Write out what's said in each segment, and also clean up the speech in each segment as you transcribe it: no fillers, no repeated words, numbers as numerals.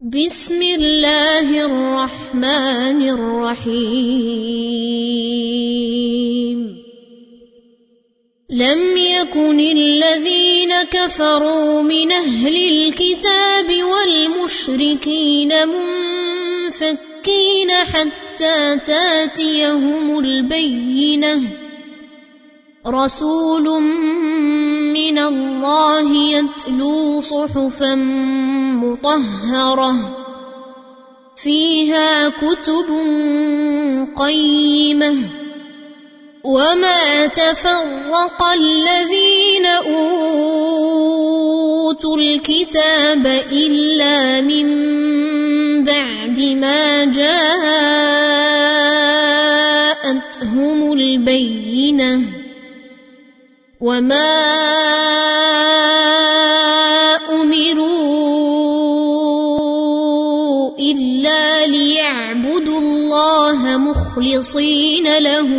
بسم الله الرحمن الرحيم لم يكن الذين كفروا من أهل الكتاب والمشركين منفكين حتى تاتيهم البينة رسول من الله يتلو صحفا مطهرة فيها كتب قيمة وما تفرق الذين أوتوا الكتاب إلا من بعد ما جاءتهم البينة وما أمروا إلا ليعبدوا الله مخلصين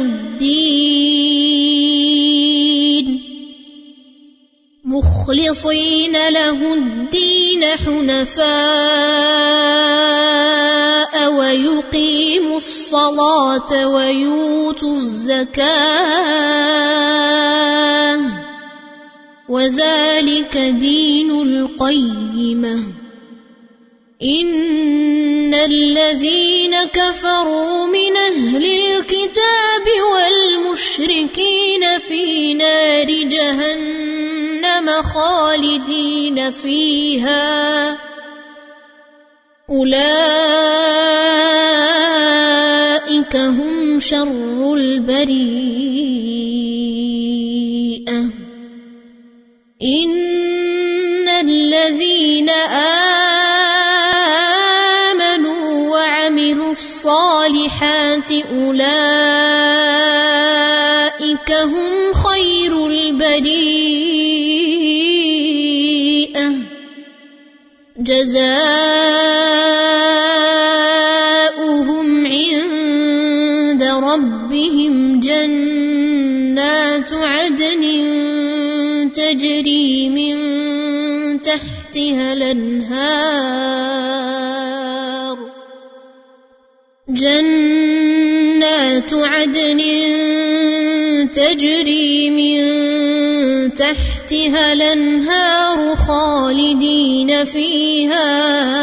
له الدين حنفاء ويقيموا الصلاة ويؤتوا الزكاة وذلك دين القيمة إن الذين كفروا من أهل الكتاب والمشركين في نار جهنم خالدين فيها أولئك هم شر البريئة إن الذين آمنوا وعملوا الصالحات أولئك هم خير البريئة جزاؤهم عند ربهم جنات عدن تجري من تحتها الأنهار جنات عدن تجري من تحتها الأنهار خالدين فيها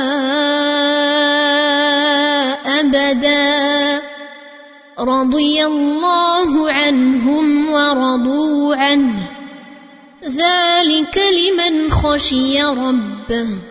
أبدا رضي الله عنهم ورضوا عنه ذلك لمن خشي ربه